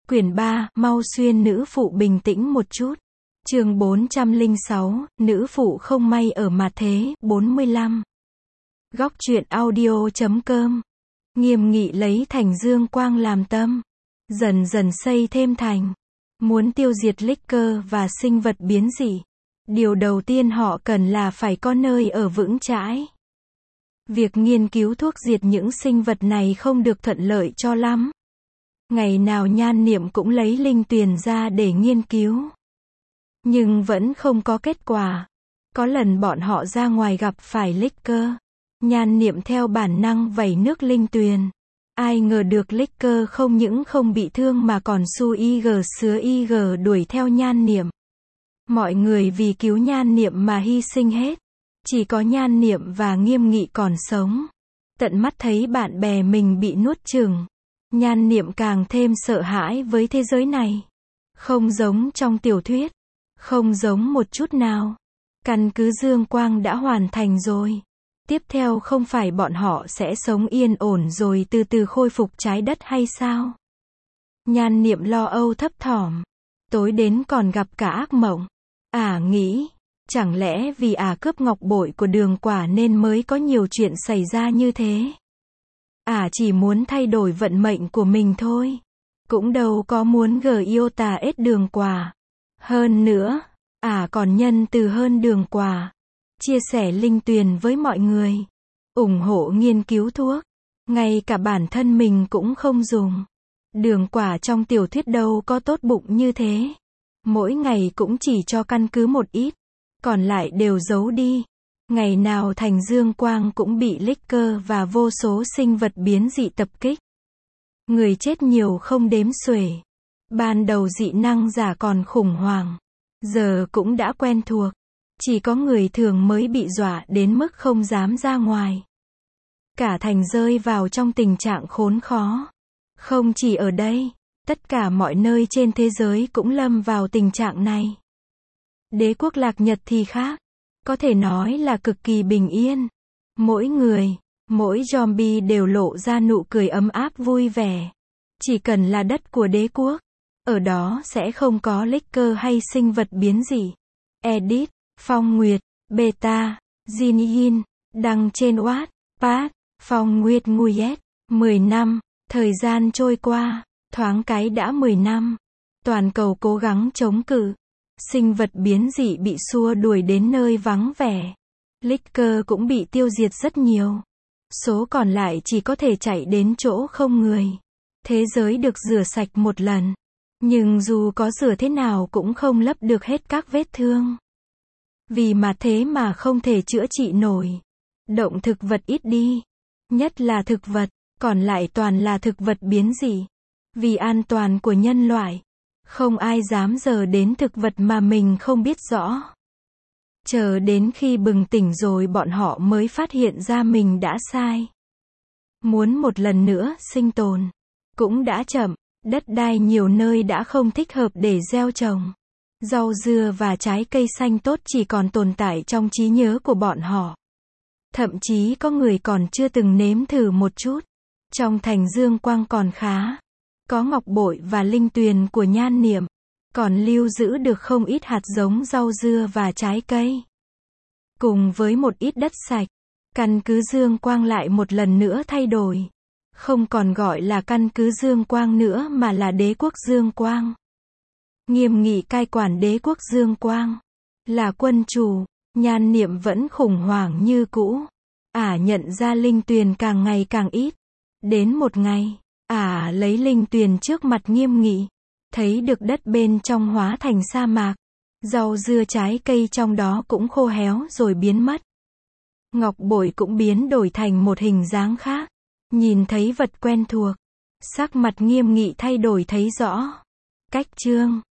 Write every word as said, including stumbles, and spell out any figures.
Quyển ba, mau xuyên nữ phụ bình tĩnh một chút. Chương bốn trăm lẻ sáu, nữ phụ không may ở mặt thế, bốn mươi lăm. Góc truyện audio chấm com. Nghiêm nghị lấy thành dương quang làm tâm. Dần dần xây thêm thành. Muốn tiêu diệt Licker và sinh vật biến dị. Điều đầu tiên họ cần là phải có nơi ở vững chãi. Việc nghiên cứu thuốc diệt những sinh vật này không được thuận lợi cho lắm. Ngày nào Nhan Niệm cũng lấy linh tuyền ra để nghiên cứu. Nhưng vẫn không có kết quả. Có lần bọn họ ra ngoài gặp phải Licker. Nhan Niệm theo bản năng vẩy nước linh tuyền. Ai ngờ được Licker không những không bị thương mà còn su ig sứa ig đuổi theo Nhan Niệm. Mọi người vì cứu Nhan Niệm mà hy sinh hết. Chỉ có Nhan Niệm và Nghiêm Nghị còn sống. Tận mắt thấy bạn bè mình bị nuốt chửng. Nhan Niệm càng thêm sợ hãi với thế giới này. Không giống trong tiểu thuyết. Không giống một chút nào. Căn cứ Dương Quang đã hoàn thành rồi. Tiếp theo không phải bọn họ sẽ sống yên ổn rồi từ từ khôi phục trái đất hay sao? Nhan Niệm lo âu thấp thỏm. Tối đến còn gặp cả ác mộng. Ả à, nghĩ, chẳng lẽ vì Ả à cướp ngọc bội của Đường Quả nên mới có nhiều chuyện xảy ra như thế? Ả à chỉ muốn thay đổi vận mệnh của mình thôi. Cũng đâu có muốn gờ yêu tà ết Đường Quả. Hơn nữa, Ả à còn nhân từ hơn Đường Quả. Chia sẻ linh tuyền với mọi người. ủng hộ nghiên cứu thuốc. Ngay cả bản thân mình cũng không dùng. Đường Quả trong tiểu thuyết đâu có tốt bụng như thế. Mỗi ngày cũng chỉ cho căn cứ một ít. Còn lại đều giấu đi. Ngày nào thành Dương Quang cũng bị Licker và vô số sinh vật biến dị tập kích. Người chết nhiều không đếm xuể. Ban đầu dị năng giả còn khủng hoảng. Giờ cũng đã quen thuộc. Chỉ có người thường mới bị dọa đến mức không dám ra ngoài. Cả thành rơi vào trong tình trạng khốn khó. Không chỉ ở đây, tất cả mọi nơi trên thế giới cũng lâm vào tình trạng này. Đế quốc Lạc Nhật thì khác. Có thể nói là cực kỳ bình yên. Mỗi người, mỗi zombie đều lộ ra nụ cười ấm áp vui vẻ. Chỉ cần là đất của đế quốc, ở đó sẽ không có Licker hay sinh vật biến dị. Edit, Phong Nguyệt, Beta, Jin Yin, đăng trên Wattpad, Phong Nguyệt Nguyệt, mười năm, thời gian trôi qua, thoáng cái đã mười năm. Toàn cầu cố gắng chống cự. Sinh vật biến dị bị xua đuổi đến nơi vắng vẻ. Licker cũng bị tiêu diệt rất nhiều. Số còn lại chỉ có thể chạy đến chỗ không người. Thế giới được rửa sạch một lần. Nhưng dù có rửa thế nào cũng không lấp được hết các vết thương. Vì mà thế mà không thể chữa trị nổi. Động thực vật ít đi. Nhất là thực vật, còn lại toàn là thực vật biến dị. Vì an toàn của nhân loại. Không ai dám dờ đến thực vật mà mình không biết rõ. Chờ đến khi bừng tỉnh rồi bọn họ mới phát hiện ra mình đã sai. Muốn một lần nữa sinh tồn. Cũng đã chậm. Đất đai nhiều nơi đã không thích hợp để gieo trồng. Rau dưa và trái cây xanh tốt chỉ còn tồn tại trong trí nhớ của bọn họ. Thậm chí có người còn chưa từng nếm thử một chút. Trong thành Dương Quang còn khá. Có ngọc bội và linh tuyền của Nhan Niệm. Còn lưu giữ được không ít hạt giống rau dưa và trái cây. Cùng với một ít đất sạch. Căn cứ Dương Quang lại một lần nữa thay đổi. Không còn gọi là căn cứ Dương Quang nữa mà là đế quốc Dương Quang. Nghiêm Nghị cai quản đế quốc Dương Quang. Là quân chủ. Nhan Niệm vẫn khủng hoảng như cũ. Ả nhận ra linh tuyền càng ngày càng ít. Đến một ngày, Ả lấy linh tuyền trước mặt Nghiêm Nghị. Thấy được đất bên trong hóa thành sa mạc. Rau dưa trái cây trong đó cũng khô héo rồi biến mất. Ngọc bội cũng biến đổi thành một hình dáng khác. Nhìn thấy vật quen thuộc. Sắc mặt Nghiêm Nghị thay đổi thấy rõ. Cách chương